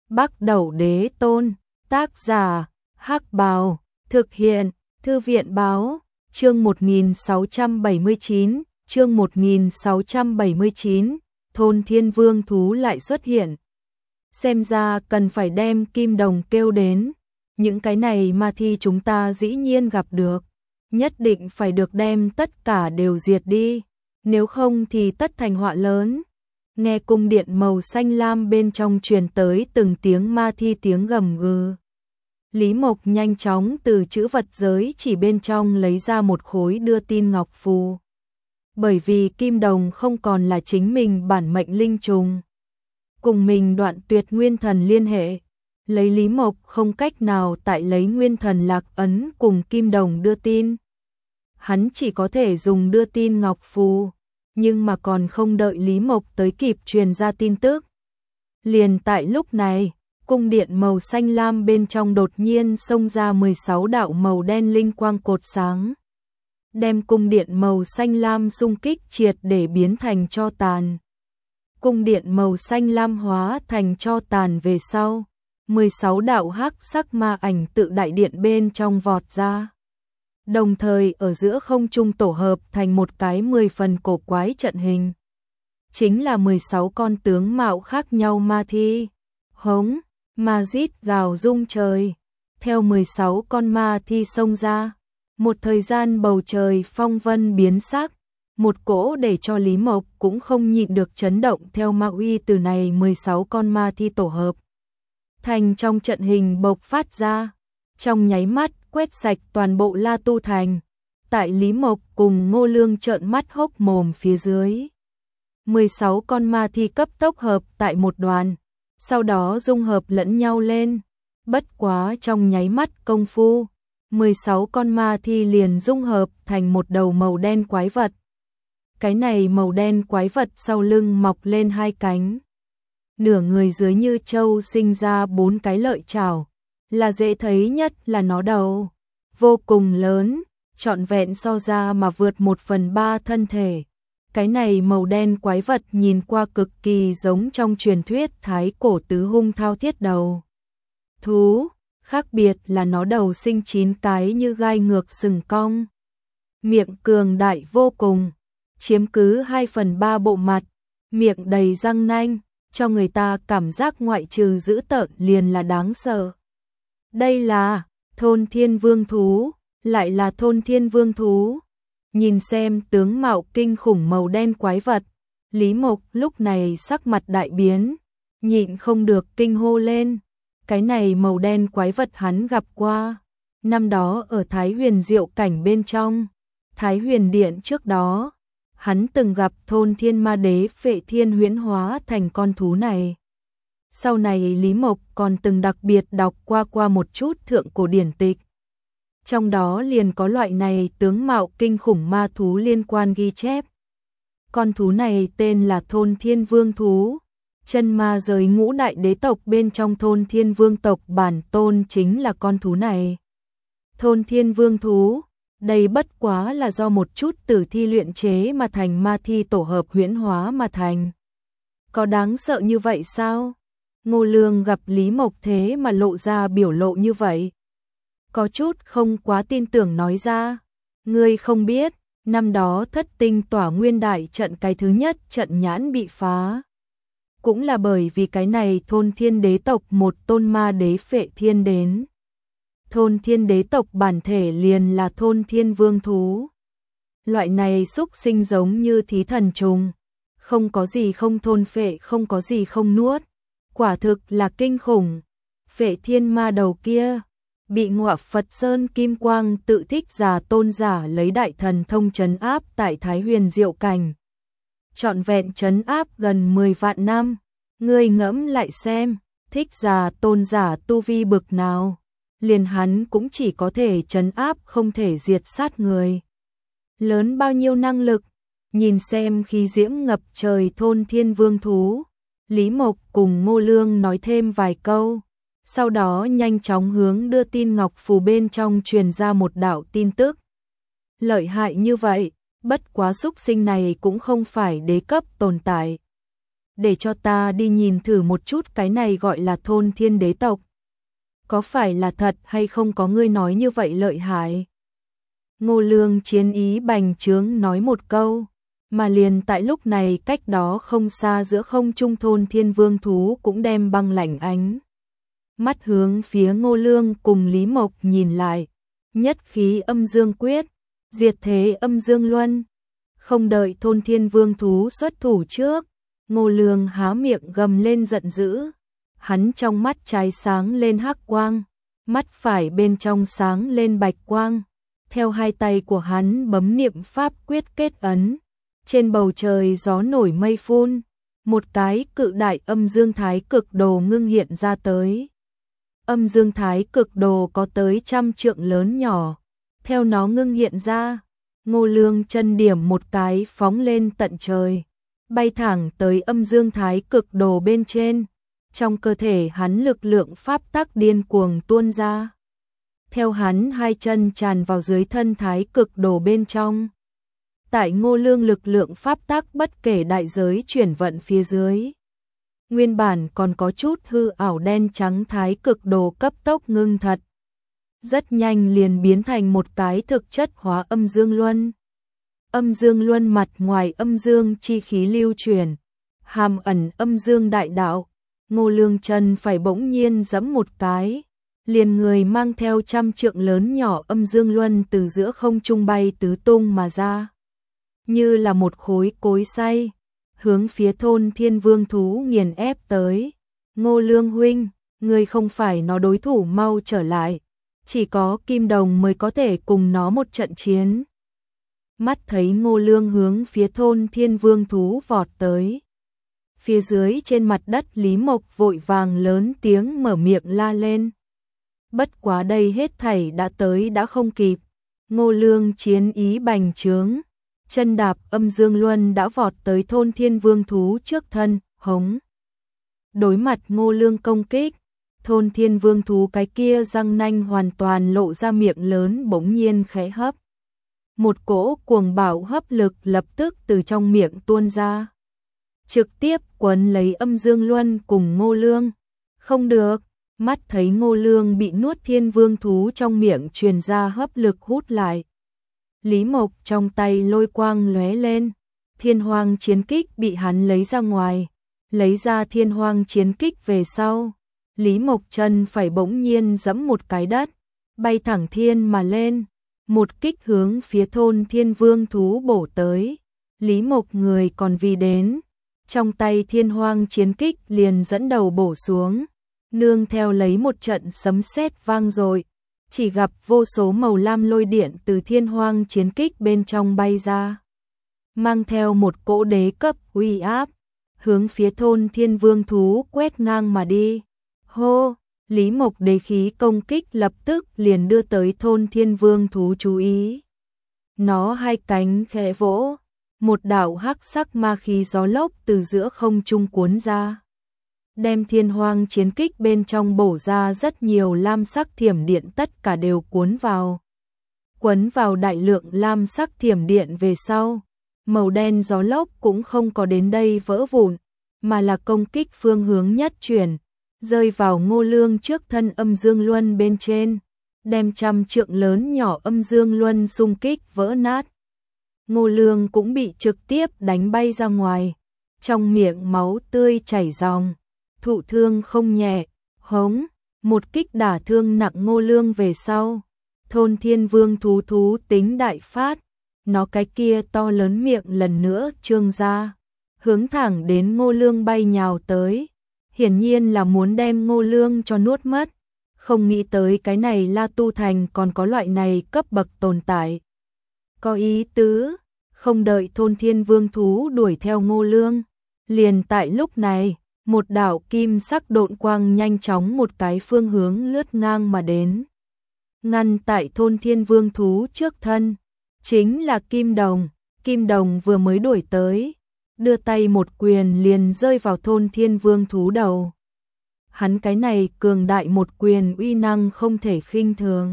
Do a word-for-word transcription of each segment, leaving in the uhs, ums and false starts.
Bắc Đẩu Đế Tôn, tác giả, Hắc Bào, thực hiện, Thư viện Báo, chương một nghìn sáu trăm bảy mươi chín, chương một nghìn sáu trăm bảy mươi chín, thôn thiên vương thú lại xuất hiện. Xem ra cần phải đem Kim Đồng kêu đến, những cái này ma thi chúng ta dĩ nhiên gặp được, nhất định phải được đem tất cả đều diệt đi, nếu không thì tất thành họa lớn. Nghe cung điện màu xanh lam bên trong truyền tới từng tiếng ma thi tiếng gầm gừ. Lý Mộc nhanh chóng từ chữ vật giới chỉ bên trong lấy ra một khối đưa tin ngọc phù. Bởi vì Kim Đồng không còn là chính mình bản mệnh linh trùng, cùng mình đoạn tuyệt nguyên thần liên hệ, lấy Lý Mộc không cách nào tại lấy nguyên thần lạc ấn cùng Kim Đồng đưa tin. Hắn chỉ có thể dùng đưa tin ngọc phù, nhưng mà còn không đợi Lý Mộc tới kịp truyền ra tin tức. Liền tại lúc này, cung điện màu xanh lam bên trong đột nhiên xông ra mười sáu đạo màu đen linh quang cột sáng, đem cung điện màu xanh lam xung kích triệt để biến thành tro tàn. Cung điện màu xanh lam hóa thành tro tàn về sau, mười sáu đạo hắc sắc ma ảnh tự đại điện bên trong vọt ra. Đồng thời ở giữa không trung tổ hợp thành một cái mười phần cổ quái trận hình. Chính là mười sáu con tướng mạo khác nhau ma thi. Hống, ma rít gào rung trời. Theo mười sáu con ma thi xông ra, một thời gian bầu trời phong vân biến sắc, một cỗ để cho Lý Mộc cũng không nhịn được chấn động theo ma uy từ này mười sáu con ma thi tổ hợp thành trong trận hình bộc phát ra, trong nháy mắt quét sạch toàn bộ La Tu Thành. Tại Lý Mộc cùng Ngô Lương trợn mắt hốc mồm phía dưới, mười sáu con ma thi cấp tốc hợp tại một đoàn, sau đó dung hợp lẫn nhau lên. Bất quá trong nháy mắt công phu, mười sáu con ma thi liền dung hợp thành một đầu màu đen quái vật. Cái này màu đen quái vật sau lưng mọc lên hai cánh, nửa người dưới như trâu sinh ra bốn cái lợi chảo, là dễ thấy nhất là nó đầu vô cùng lớn, trọn vẹn so ra mà vượt một phần ba thân thể. Cái này màu đen quái vật nhìn qua cực kỳ giống trong truyền thuyết thái cổ tứ hung thao thiết đầu thú, khác biệt là nó đầu sinh chín cái như gai ngược sừng cong, miệng cường đại vô cùng, chiếm cứ hai phần ba bộ mặt, miệng đầy răng nanh, cho người ta cảm giác ngoại trừ dữ tợn liền là đáng sợ. Đây là thôn thiên vương thú, lại là thôn thiên vương thú. Nhìn xem tướng mạo kinh khủng màu đen quái vật, Lý Mộc lúc này sắc mặt đại biến, nhịn không được kinh hô lên. Cái này màu đen quái vật hắn gặp qua, năm đó ở Thái Huyền Diệu cảnh bên trong, Thái Huyền Điện trước đó, hắn từng gặp thôn thiên ma đế Phệ Thiên huyễn hóa thành con thú này. Sau này Lý Mộc còn từng đặc biệt đọc qua qua một chút thượng cổ điển tịch. Trong đó liền có loại này tướng mạo kinh khủng ma thú liên quan ghi chép. Con thú này tên là thôn thiên vương thú. Chân ma giới ngũ đại đế tộc bên trong thôn thiên vương tộc bản tôn chính là con thú này. Thôn thiên vương thú, đây bất quá là do một chút tử thi luyện chế mà thành ma thi tổ hợp huyễn hóa mà thành. Có đáng sợ như vậy sao? Ngô Lương gặp Lý Mộc thế mà lộ ra biểu lộ như vậy, có chút không quá tin tưởng nói ra. Ngươi không biết, năm đó thất tinh tỏa nguyên đại trận cái thứ nhất trận nhãn bị phá, cũng là bởi vì cái này thôn thiên đế tộc một tôn ma đế Phệ Thiên đến. Thôn thiên đế tộc bản thể liền là thôn thiên vương thú. Loại này xúc sinh giống như thí thần trùng, không có gì không thôn phệ, không có gì không nuốt. Quả thực là kinh khủng. Phệ Thiên ma đầu kia bị Ngọa Phật Sơn Kim Quang tự thích giả tôn giả lấy đại thần thông trấn áp tại Thái Huyền Diệu cảnh. Trọn vẹn trấn áp gần mười vạn năm. Ngươi ngẫm lại xem, thích giả tôn giả tu vi bực nào, liền hắn cũng chỉ có thể trấn áp không thể diệt sát người. Lớn bao nhiêu năng lực, nhìn xem khí diễm ngập trời thôn thiên vương thú. Lý Mộc cùng Ngô Lương nói thêm vài câu, sau đó nhanh chóng hướng đưa tin ngọc phù bên trong truyền ra một đạo tin tức. Lợi hại như vậy, bất quá xúc sinh này cũng không phải đế cấp tồn tại. để cho ta đi nhìn thử một chút cái này gọi là thôn thiên đế tộc. Có phải là thật hay không có ngươi nói như vậy lợi hại? Ngô Lương chiến ý bành trướng nói một câu, mà liền tại lúc này cách đó không xa giữa không trung thôn thiên vương thú cũng đem băng lạnh ánh. Mắt hướng phía Ngô Lương cùng Lý Mộc nhìn lại, nhất khí âm dương quyết, diệt thế âm dương luân. Không đợi thôn thiên vương thú xuất thủ trước, Ngô Lương há miệng gầm lên giận dữ. Hắn trong mắt trái sáng lên hắc quang, mắt phải bên trong sáng lên bạch quang. Theo hai tay của hắn bấm niệm pháp quyết kết ấn, trên bầu trời gió nổi mây phun, một cái cự đại âm dương thái cực đồ ngưng hiện ra tới. Âm dương thái cực đồ có tới trăm trượng lớn nhỏ, theo nó ngưng hiện ra, Ngô Lương chân điểm một cái phóng lên tận trời, bay thẳng tới âm dương thái cực đồ bên trên. Trong cơ thể hắn lực lượng pháp tắc điên cuồng tuôn ra. Theo hắn hai chân tràn vào dưới thân thái cực đồ bên trong. Tại Ngô Lương lực lượng pháp tắc bất kể đại giới chuyển vận phía dưới. Nguyên bản còn có chút hư ảo đen trắng thái cực đồ cấp tốc ngưng thật. Rất nhanh liền biến thành một cái thực chất hóa âm dương luân. Âm dương luân mặt ngoài âm dương chi khí lưu chuyển, hàm ẩn âm dương đại đạo. Ngô Lương chân phải bỗng nhiên giẫm một cái, liền người mang theo trăm trượng lớn nhỏ âm dương luân từ giữa không trung bay tứ tung mà ra. Như là một khối cối xay, hướng phía thôn thiên vương thú nghiền ép tới. Ngô Lương huynh, người không phải nó đối thủ, mau trở lại. Chỉ có Kim Đồng mới có thể cùng nó một trận chiến. Mắt thấy Ngô Lương hướng phía thôn thiên vương thú vọt tới. Phía dưới trên mặt đất Lý Mộc vội vàng lớn tiếng mở miệng la lên. Bất quá đây hết thảy đã tới đã không kịp. Ngô Lương chiến ý bành trướng, chân đạp âm dương luân đã vọt tới thôn thiên vương thú trước thân, hống. Đối mặt Ngô Lương công kích, thôn thiên vương thú cái kia răng nanh hoàn toàn lộ ra, miệng lớn bỗng nhiên khẽ hấp. Một cỗ cuồng bạo hấp lực lập tức từ trong miệng tuôn ra, trực tiếp quấn lấy âm dương luân cùng Ngô Lương. Không được, mắt thấy Ngô Lương bị nuốt thiên vương thú trong miệng truyền ra hấp lực hút lại. Lý Mộc trong tay lôi quang lóe lên, thiên hoang chiến kích bị hắn lấy ra ngoài. Lấy ra thiên hoang chiến kích về sau, Lý Mộc chân phải bỗng nhiên giẫm một cái đất, bay thẳng thiên mà lên, một kích hướng phía thôn thiên vương thú bổ tới. Lý Mộc người còn vì đến, trong tay thiên hoang chiến kích liền dẫn đầu bổ xuống, nương theo lấy một trận sấm sét vang dội, chỉ gặp vô số màu lam lôi điện từ thiên hoang chiến kích bên trong bay ra, mang theo một cỗ đế cấp uy áp, hướng phía thôn thiên vương thú quét ngang mà đi. Hô, Lý Mộc đế khí công kích lập tức liền đưa tới thôn thiên vương thú chú ý. Nó hai cánh khẽ vỗ, một đạo hắc sắc ma khí gió lốc từ giữa không trung cuốn ra, đem thiên hoang chiến kích bên trong bổ ra rất nhiều lam sắc thiểm điện, tất cả đều cuốn vào. Quấn vào đại lượng lam sắc thiểm điện về sau, màu đen gió lốc cũng không có đến đây vỡ vụn, mà là công kích phương hướng nhất chuyển, rơi vào Ngô Lương trước thân âm dương luân bên trên, đem trăm trượng lớn nhỏ âm dương luân xung kích vỡ nát. Ngô Lương cũng bị trực tiếp đánh bay ra ngoài, trong miệng máu tươi chảy ròng, thụ thương không nhẹ. Hống, một kích đả thương nặng Ngô Lương về sau, thôn thiên vương thú thú tính đại phát, nó cái kia to lớn miệng lần nữa trương ra, hướng thẳng đến Ngô Lương bay nhào tới, hiển nhiên là muốn đem Ngô Lương cho nuốt mất. Không nghĩ tới cái này La Tu Thành còn có loại này cấp bậc tồn tại. Có ý tứ, không đợi thôn thiên vương thú đuổi theo Ngô Lương, liền tại lúc này, một đạo kim sắc độn quang nhanh chóng một cái phương hướng lướt ngang mà đến, ngăn tại thôn thiên vương thú trước thân, chính là Kim Đồng. Kim Đồng vừa mới đuổi tới, đưa tay một quyền liền rơi vào thôn thiên vương thú đầu. Hắn cái này cường đại một quyền uy năng không thể khinh thường,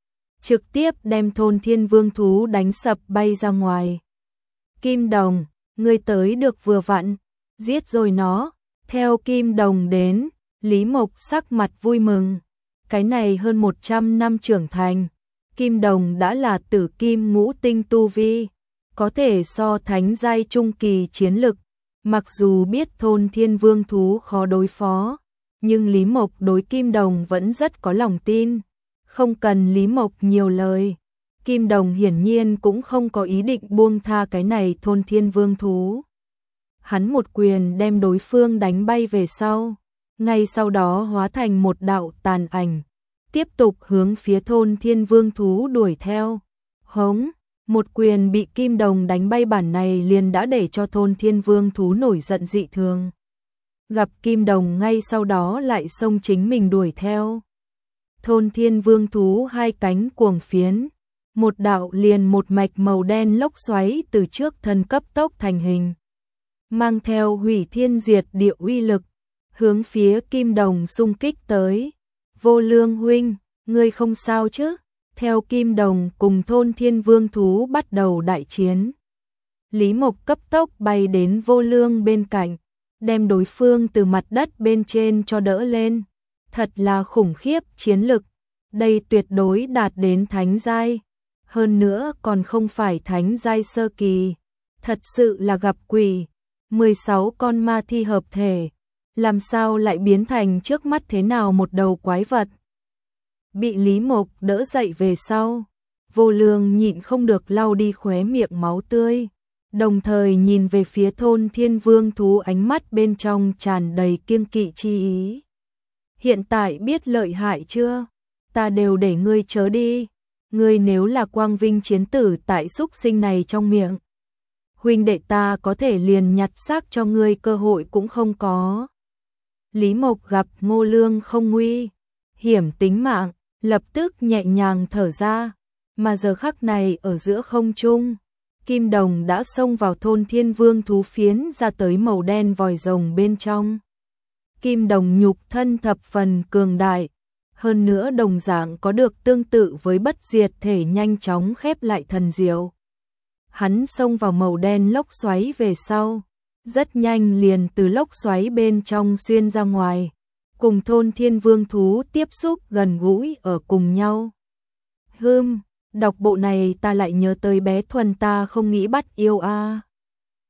trực tiếp đem thôn thiên vương thú đánh sập bay ra ngoài. Kim Đồng, ngươi tới được vừa vặn, giết rồi nó, theo Kim Đồng đến, Lý Mộc sắc mặt vui mừng. Cái này hơn một trăm năm trưởng thành, Kim Đồng đã là tử kim ngũ tinh tu vi, có thể so thánh giai trung kỳ chiến lực. Mặc dù biết thôn thiên vương thú khó đối phó, nhưng Lý Mộc đối Kim Đồng vẫn rất có lòng tin. Không cần Lý Mộc nhiều lời, Kim Đồng hiển nhiên cũng không có ý định buông tha cái này thôn thiên vương thú. Hắn một quyền đem đối phương đánh bay về sau, ngay sau đó hóa thành một đạo tàn ảnh, tiếp tục hướng phía thôn thiên vương thú đuổi theo. Hống, một quyền bị Kim Đồng đánh bay, bản này liền đã để cho thôn thiên vương thú nổi giận dị thường. Gặp Kim Đồng ngay sau đó lại xông chính mình đuổi theo. Thôn thiên vương thú hai cánh cuồng phiến, một đạo liền một mạch màu đen lốc xoáy từ trước thân cấp tốc thành hình, mang theo hủy thiên diệt địa uy lực, hướng phía Kim Đồng xung kích tới. Vô Lương huynh, ngươi không sao chứ? Theo Kim Đồng cùng thôn thiên vương thú bắt đầu đại chiến, Lý Mộc cấp tốc bay đến Vô Lương bên cạnh, đem đối phương từ mặt đất bên trên cho đỡ lên. Thật là khủng khiếp chiến lực, đây tuyệt đối đạt đến thánh giai, hơn nữa còn không phải thánh giai sơ kỳ, thật sự là gặp quỷ. mười sáu con ma thi hợp thể, làm sao lại biến thành trước mắt thế nào một đầu quái vật. Bị Lý Mộc đỡ dậy về sau, Vô Lương nhịn không được lau đi khóe miệng máu tươi, đồng thời nhìn về phía thôn thiên vương thú, ánh mắt bên trong tràn đầy kiêng kỵ chi ý. Hiện tại biết lợi hại chưa? Ta đều để ngươi chớ đi, ngươi nếu là quang vinh chiến tử tại xúc sinh này trong miệng, huynh đệ ta có thể liền nhặt xác cho ngươi cơ hội cũng không có. Lý Mộc gặp Ngô Lương không nguy hiểm tính mạng, lập tức nhẹ nhàng thở ra, mà giờ khắc này ở giữa không trung, Kim Đồng đã xông vào thôn thiên vương thú phiến ra tới màu đen vòi rồng bên trong. Kim Đồng nhục thân thập phần cường đại, hơn nữa đồng dạng có được tương tự với bất diệt thể nhanh chóng khép lại thần diệu. Hắn xông vào màu đen lốc xoáy về sau, rất nhanh liền từ lốc xoáy bên trong xuyên ra ngoài, cùng thôn thiên vương thú tiếp xúc gần gũi ở cùng nhau. Hừm, đọc bộ này ta lại nhớ tới bé Thuần, ta không nghĩ bắt yêu a. À.